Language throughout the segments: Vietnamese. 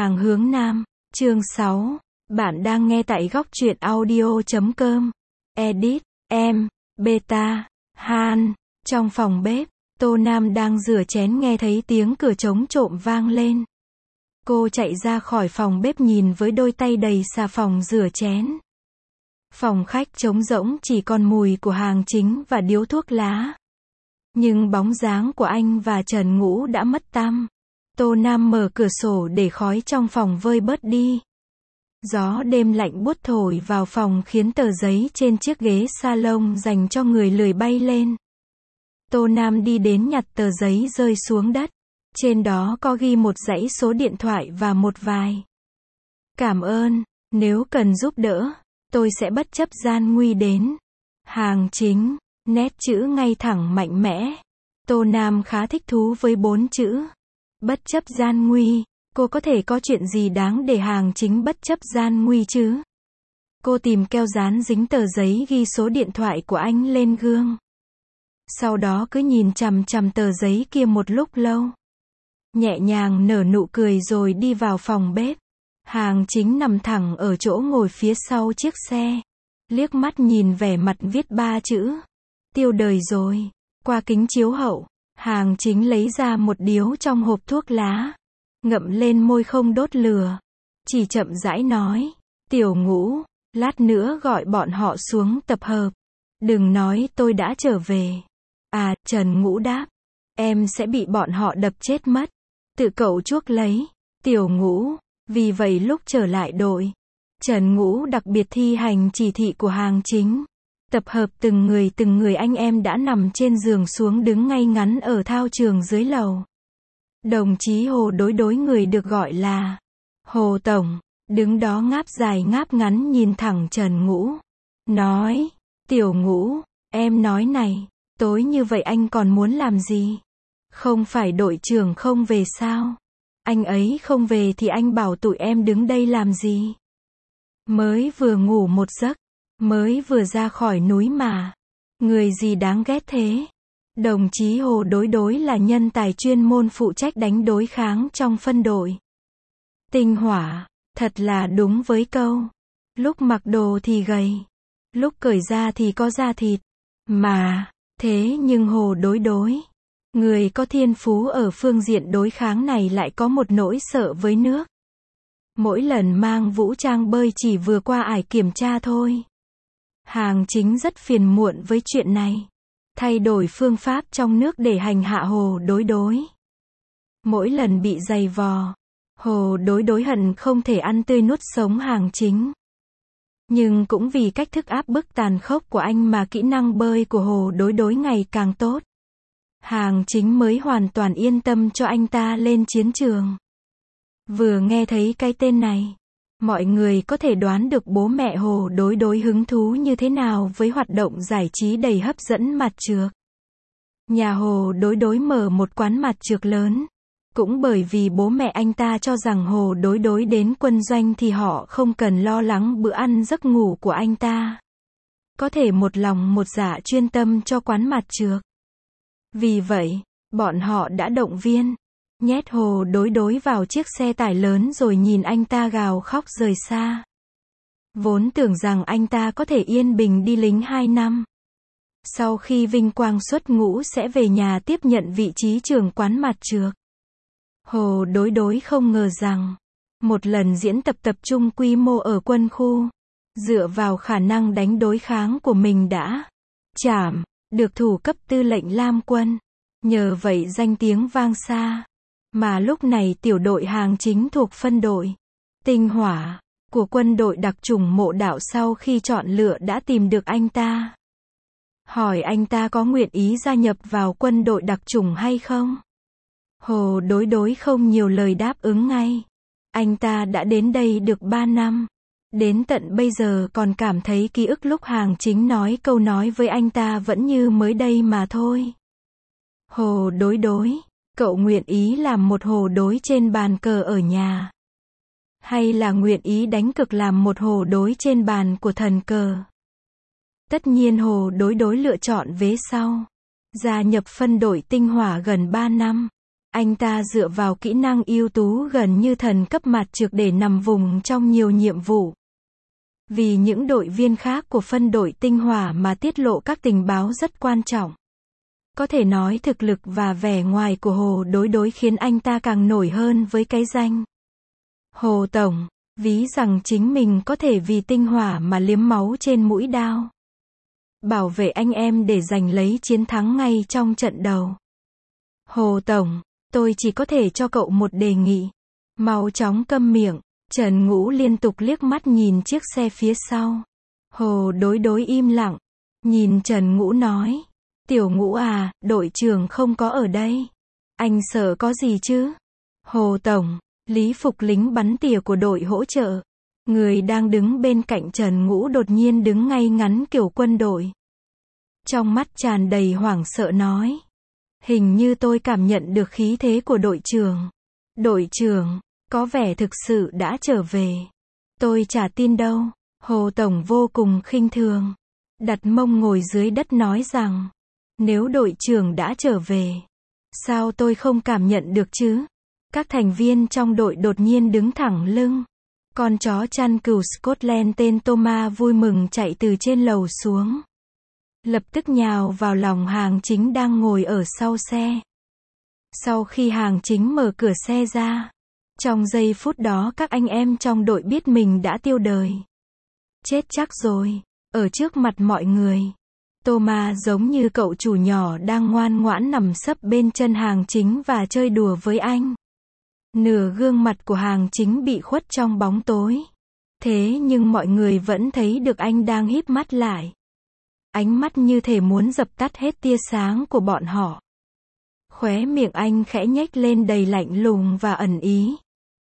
Hàng hướng Nam, chương 6. Bạn đang nghe tại góc truyện audio.com. Edit, em, Beta, Han. Trong phòng bếp, Tô Nam đang rửa chén nghe thấy tiếng cửa trống trộm vang lên. Cô chạy ra khỏi phòng bếp nhìn với đôi tay đầy xà phòng rửa chén. Phòng khách trống rỗng chỉ còn mùi của Hàng Chính và điếu thuốc lá. Nhưng bóng dáng của anh và Trần Ngũ đã mất tăm. Tô Nam mở cửa sổ để khói trong phòng vơi bớt đi. Gió đêm lạnh buốt thổi vào phòng khiến tờ giấy trên chiếc ghế salon dành cho người lười bay lên. Tô Nam đi đến nhặt tờ giấy rơi xuống đất. Trên đó có ghi một dãy số điện thoại và một vài. Cảm ơn, nếu cần giúp đỡ, tôi sẽ bất chấp gian nguy đến. Hàng Chính, nét chữ ngay thẳng mạnh mẽ. Tô Nam khá thích thú với 4 chữ. Bất chấp gian nguy, cô có thể có chuyện gì đáng để Hàng Chính bất chấp gian nguy chứ? Cô tìm keo dán dính tờ giấy ghi số điện thoại của anh lên gương. Sau đó cứ nhìn chằm chằm tờ giấy kia một lúc lâu. Nhẹ nhàng nở nụ cười rồi đi vào phòng bếp. Hàng Chính nằm thẳng ở chỗ ngồi phía sau chiếc xe. Liếc mắt nhìn vẻ mặt viết 3 chữ. Tiêu đời rồi. Qua kính chiếu hậu, Hàng Chính lấy ra một điếu trong hộp thuốc lá. Ngậm lên môi không đốt lửa. Chỉ chậm rãi nói. Tiểu Ngũ, lát nữa gọi bọn họ xuống tập hợp. Đừng nói tôi đã trở về. À, Trần Ngũ đáp. Em sẽ bị bọn họ đập chết mất. Tự cậu chuốc lấy. Tiểu Ngũ. Vì vậy lúc trở lại đội, Trần Ngũ đặc biệt thi hành chỉ thị của Hàng Chính. Tập hợp từng người anh em đã nằm trên giường xuống đứng ngay ngắn ở thao trường dưới lầu. Đồng chí Hồ đối người được gọi là Hồ Tổng, đứng đó ngáp dài ngáp ngắn nhìn thẳng Trần Ngũ. Nói, Tiểu Ngũ, em nói này, tối như vậy anh còn muốn làm gì? Không phải đội trưởng không về sao? Anh ấy không về thì anh bảo tụi em đứng đây làm gì? Mới vừa ngủ một giấc, mới vừa ra khỏi núi mà. Người gì đáng ghét thế? Đồng chí Hồ đối là nhân tài chuyên môn phụ trách đánh đối kháng trong phân đội. Tinh hỏa, thật là đúng với câu. Lúc mặc đồ thì gầy, lúc cởi ra thì có da thịt. Mà, thế nhưng Hồ đối. Người có thiên phú ở phương diện đối kháng này lại có một nỗi sợ với nước. Mỗi lần mang vũ trang bơi chỉ vừa qua ải kiểm tra thôi. Hàng Chính rất phiền muộn với chuyện này. Thay đổi phương pháp trong nước để hành hạ Hồ đối. Mỗi lần bị giày vò, Hồ đối hận không thể ăn tươi nuốt sống Hàng Chính. Nhưng cũng vì cách thức áp bức tàn khốc của anh mà kỹ năng bơi của Hồ đối ngày càng tốt. Hàng Chính mới hoàn toàn yên tâm cho anh ta lên chiến trường. Vừa nghe thấy cái tên này, mọi người có thể đoán được bố mẹ Hồ đối hứng thú như thế nào với hoạt động giải trí đầy hấp dẫn mặt trược. Nhà Hồ đối mở một quán mặt trược lớn. Cũng bởi vì bố mẹ anh ta cho rằng Hồ đối đến quân doanh thì họ không cần lo lắng bữa ăn giấc ngủ của anh ta. Có thể một lòng một dạ chuyên tâm cho quán mặt trược. Vì vậy, bọn họ đã động viên, nhét Hồ đối vào chiếc xe tải lớn rồi nhìn anh ta gào khóc rời xa. Vốn tưởng rằng anh ta có thể yên bình đi lính 2 năm. Sau khi vinh quang xuất ngũ sẽ về nhà tiếp nhận vị trí trưởng quán mặt trược. Hồ đối không ngờ rằng, một lần diễn tập trung quy mô ở quân khu, dựa vào khả năng đánh đối kháng của mình đã chảm được thủ cấp tư lệnh Lam quân. Nhờ vậy danh tiếng vang xa. Mà lúc này tiểu đội Hàng Chính thuộc phân đội Tinh hỏa của quân đội đặc chủng Mộ Đạo sau khi chọn lựa đã tìm được anh ta. Hỏi anh ta có nguyện ý gia nhập vào quân đội đặc chủng hay không? Hồ đối không nhiều lời đáp ứng ngay. Anh ta đã đến đây được 3 năm. Đến tận bây giờ còn cảm thấy ký ức lúc Hàng Chính nói câu nói với anh ta vẫn như mới đây mà thôi. Hồ đối, cậu nguyện ý làm một hồ đối trên bàn cờ ở nhà? Hay là nguyện ý đánh cược làm một hồ đối trên bàn của thần cờ? Tất nhiên Hồ đối lựa chọn vế sau. Gia nhập phân đội Tinh hỏa gần 3 năm. Anh ta dựa vào kỹ năng ưu tú gần như thần cấp mặt trược để nằm vùng trong nhiều nhiệm vụ. Vì những đội viên khác của phân đội tinh hỏa mà tiết lộ các tình báo rất quan trọng. Có thể nói thực lực và vẻ ngoài của Hồ Đối Đối khiến anh ta càng nổi hơn với cái danh Hồ Tổng, ví rằng chính mình có thể vì tinh hỏa mà liếm máu trên mũi đao. Bảo vệ anh em để giành lấy chiến thắng ngay trong trận đầu. Hồ Tổng, tôi chỉ có thể cho cậu một đề nghị. Mau chóng câm miệng. Trần Ngũ liên tục liếc mắt nhìn chiếc xe phía sau. Hồ Đối Đối im lặng. Nhìn Trần Ngũ nói. Tiểu Ngũ à, đội trưởng không có ở đây. Anh sợ có gì chứ? Hồ Tổng, Lý Phục lính bắn tỉa của đội hỗ trợ. Người đang đứng bên cạnh Trần Ngũ đột nhiên đứng ngay ngắn kiểu quân đội. Trong mắt tràn đầy hoảng sợ nói. Hình như tôi cảm nhận được khí thế của đội trưởng. Đội trưởng, có vẻ thực sự đã trở về. Tôi chả tin đâu. Hồ Tổng vô cùng khinh thường. Đặt mông ngồi dưới đất nói rằng. Nếu đội trưởng đã trở về, sao tôi không cảm nhận được chứ? Các thành viên trong đội đột nhiên đứng thẳng lưng. Con chó chăn cừu Scotland tên Thomas vui mừng chạy từ trên lầu xuống. Lập tức nhào vào lòng Hàng Chính đang ngồi ở sau xe. Sau khi Hàng Chính mở cửa xe ra, trong giây phút đó các anh em trong đội biết mình đã tiêu đời. Chết chắc rồi, ở trước mặt mọi người. Thomas giống như cậu chủ nhỏ đang ngoan ngoãn nằm sấp bên chân Hàng Chính và chơi đùa với anh. Nửa gương mặt của Hàng Chính bị khuất trong bóng tối. Thế nhưng mọi người vẫn thấy được anh đang híp mắt lại. Ánh mắt như thể muốn dập tắt hết tia sáng của bọn họ. Khóe miệng anh khẽ nhếch lên đầy lạnh lùng và ẩn ý.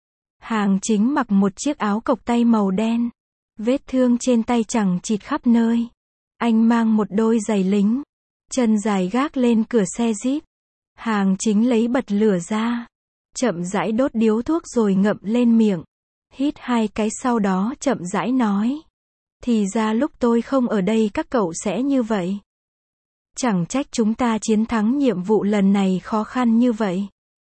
Hàng Chính mặc một chiếc áo cộc tay màu đen. Vết thương trên tay chằng chịt khắp nơi. Anh mang một đôi giày lính. Chân dài gác lên cửa xe Jeep. Hàng Chính lấy bật lửa ra. Chậm rãi đốt điếu thuốc rồi ngậm lên miệng. Hít 2 cái sau đó chậm rãi nói. Thì ra lúc tôi không ở đây các cậu sẽ như vậy. Chẳng trách chúng ta chiến thắng nhiệm vụ lần này khó khăn như vậy.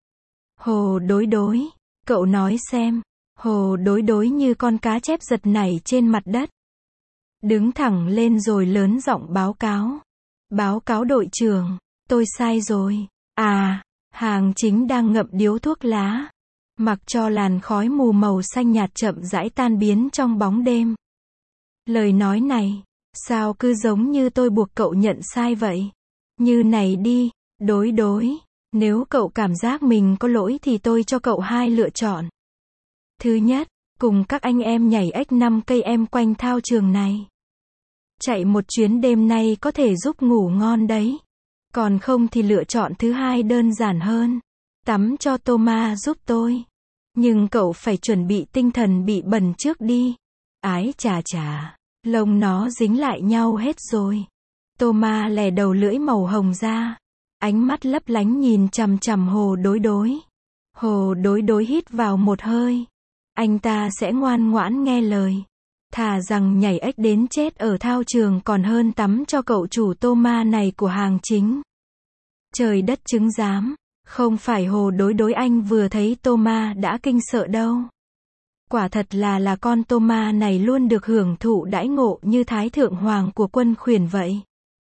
Hồ Đối Đối, cậu nói xem. Hồ Đối Đối như con cá chép giật nảy trên mặt đất. Đứng thẳng lên rồi lớn giọng báo cáo. Báo cáo đội trưởng, tôi sai rồi. À, Hàng Chính đang ngậm điếu thuốc lá. Mặc cho làn khói mù màu xanh nhạt chậm rãi tan biến trong bóng đêm. Lời nói này, sao cứ giống như tôi buộc cậu nhận sai vậy? Như này đi, Đối Đối, nếu cậu cảm giác mình có lỗi thì tôi cho cậu 2 lựa chọn. Thứ nhất, cùng các anh em nhảy ếch 5 cây em quanh thao trường này. Chạy một chuyến đêm nay có thể giúp ngủ ngon đấy. Còn không thì lựa chọn thứ hai đơn giản hơn. Tắm cho Thomas giúp tôi. Nhưng cậu phải chuẩn bị tinh thần bị bẩn trước đi. Ái chà chà, lông nó dính lại nhau hết rồi. Thomas lè đầu lưỡi màu hồng ra. Ánh mắt lấp lánh nhìn chằm chằm Hồ Đối Đối. Hồ Đối Đối hít vào một hơi. Anh ta sẽ ngoan ngoãn nghe lời. Thà rằng nhảy ếch đến chết ở thao trường còn hơn tắm cho cậu chủ Thomas này của Hàng Chính. Trời đất chứng giám, không phải Hồ Đối Đối anh vừa thấy Thomas đã kinh sợ đâu. Quả thật là con Thomas này luôn được hưởng thụ đãi ngộ như Thái Thượng Hoàng của quân khuyển vậy.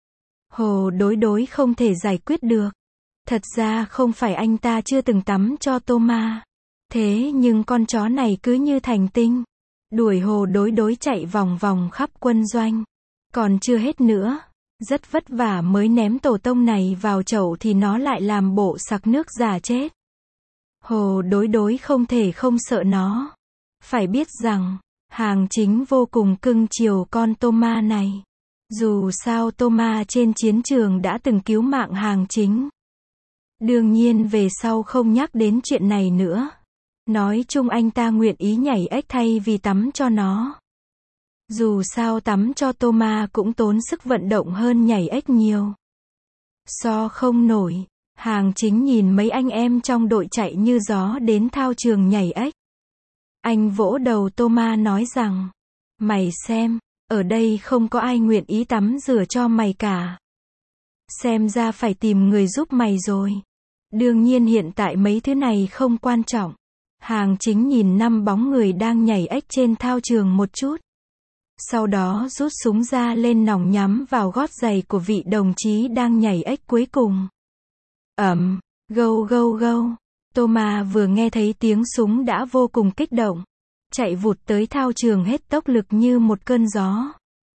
Hồ Đối Đối không thể giải quyết được. Thật ra không phải anh ta chưa từng tắm cho Thomas. Thế nhưng con chó này cứ như thành tinh. Đuổi Hồ Đối Đối chạy vòng vòng khắp quân doanh. Còn chưa hết nữa. Rất vất vả mới ném tổ tông này vào chậu thì nó lại làm bộ sặc nước già chết. Hồ Đối Đối không thể không sợ nó. Phải biết rằng, Hàng Chính vô cùng cưng chiều con Thomas này. Dù sao Thomas trên chiến trường đã từng cứu mạng Hàng Chính. Đương nhiên về sau không nhắc đến chuyện này nữa. Nói chung anh ta nguyện ý nhảy ếch thay vì tắm cho nó. Dù sao tắm cho Thomas cũng tốn sức vận động hơn nhảy ếch nhiều. So không nổi, Hàng Chính nhìn mấy anh em trong đội chạy như gió đến thao trường nhảy ếch. Anh vỗ đầu Thomas nói rằng, mày xem, ở đây không có ai nguyện ý tắm rửa cho mày cả. Xem ra phải tìm người giúp mày rồi. Đương nhiên hiện tại mấy thứ này không quan trọng. Hàng Chính nhìn 5 bóng người đang nhảy ếch trên thao trường một chút. Sau đó rút súng ra lên nòng nhắm vào gót giày của vị đồng chí đang nhảy ếch cuối cùng. Gâu gâu gâu. Thomas vừa nghe thấy tiếng súng đã vô cùng kích động. Chạy vụt tới thao trường hết tốc lực như một cơn gió.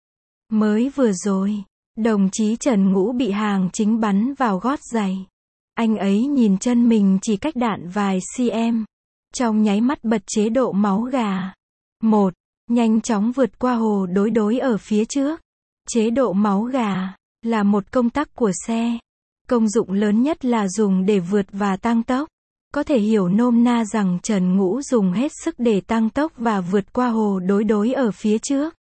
Mới vừa rồi, đồng chí Trần Ngũ bị Hàng Chính bắn vào gót giày. Anh ấy nhìn chân mình chỉ cách đạn vài cm. Trong nháy mắt bật chế độ máu gà. 1. Nhanh chóng vượt qua hồ đối ở phía trước. Chế độ máu gà là một công tắc của xe. Công dụng lớn nhất là dùng để vượt và tăng tốc. Có thể hiểu nôm na rằng Trần Ngũ dùng hết sức để tăng tốc và vượt qua hồ đối ở phía trước.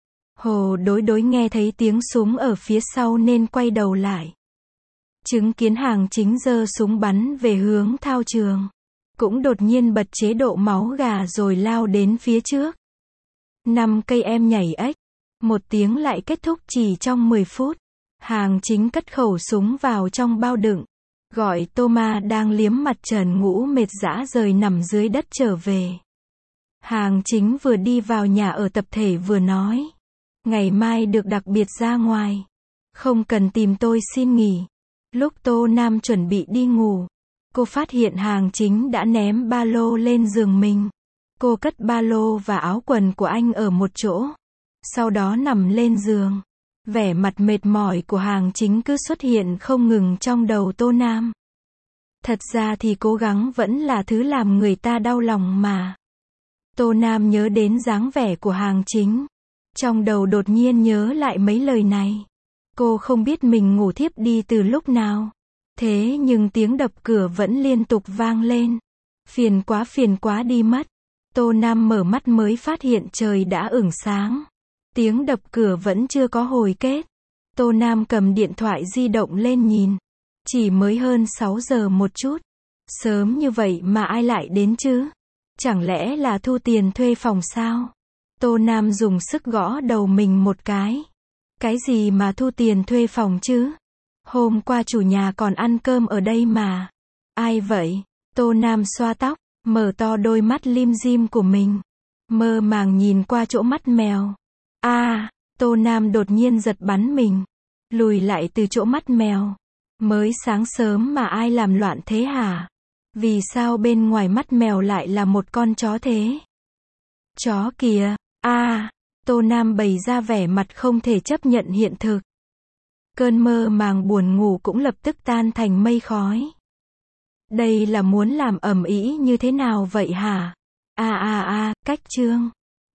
Hồ đối nghe thấy tiếng súng ở phía sau nên quay đầu lại. Chứng kiến Hàng Chính giơ súng bắn về hướng thao trường. Cũng đột nhiên bật chế độ máu gà rồi lao đến phía trước. 5 cây em nhảy ếch. Một tiếng lại kết thúc chỉ trong 10 phút. Hàng Chính cất khẩu súng vào trong bao đựng. Gọi Thomas đang liếm mặt Trần Ngũ mệt rã rời nằm dưới đất trở về. Hàng Chính vừa đi vào nhà ở tập thể vừa nói. Ngày mai được đặc biệt ra ngoài. Không cần tìm tôi xin nghỉ. Lúc Tô Nam chuẩn bị đi ngủ, cô phát hiện Hàng Chính đã ném ba lô lên giường mình. Cô cất ba lô và áo quần của anh ở một chỗ. Sau đó nằm lên giường. Vẻ mặt mệt mỏi của Hàng Chính cứ xuất hiện không ngừng trong đầu Tô Nam. Thật ra thì cố gắng vẫn là thứ làm người ta đau lòng mà. Tô Nam nhớ đến dáng vẻ của Hàng Chính. Trong đầu đột nhiên nhớ lại mấy lời này. Cô không biết mình ngủ thiếp đi từ lúc nào. Thế nhưng tiếng đập cửa vẫn liên tục vang lên. Phiền quá đi mất. Tô Nam mở mắt mới phát hiện trời đã ửng sáng. Tiếng đập cửa vẫn chưa có hồi kết. Tô Nam cầm điện thoại di động lên nhìn. Chỉ mới hơn 6 giờ một chút. Sớm như vậy mà ai lại đến chứ? Chẳng lẽ là thu tiền thuê phòng sao? Tô Nam dùng sức gõ đầu mình một cái. Cái gì mà thu tiền thuê phòng chứ? Hôm qua chủ nhà còn ăn cơm ở đây mà. Ai vậy? Tô Nam xoa tóc, mở to đôi mắt lim dim của mình. Mơ màng nhìn qua chỗ mắt mèo. Tô Nam đột nhiên giật bắn mình. Lùi lại từ chỗ mắt mèo. Mới sáng sớm mà ai làm loạn thế hả? Vì sao bên ngoài mắt mèo lại là một con chó thế? Chó kìa. Tô Nam bày ra vẻ mặt không thể chấp nhận hiện thực. Cơn mơ màng buồn ngủ cũng lập tức tan thành mây khói. Đây là muốn làm ầm ĩ như thế nào vậy hả? Cách chương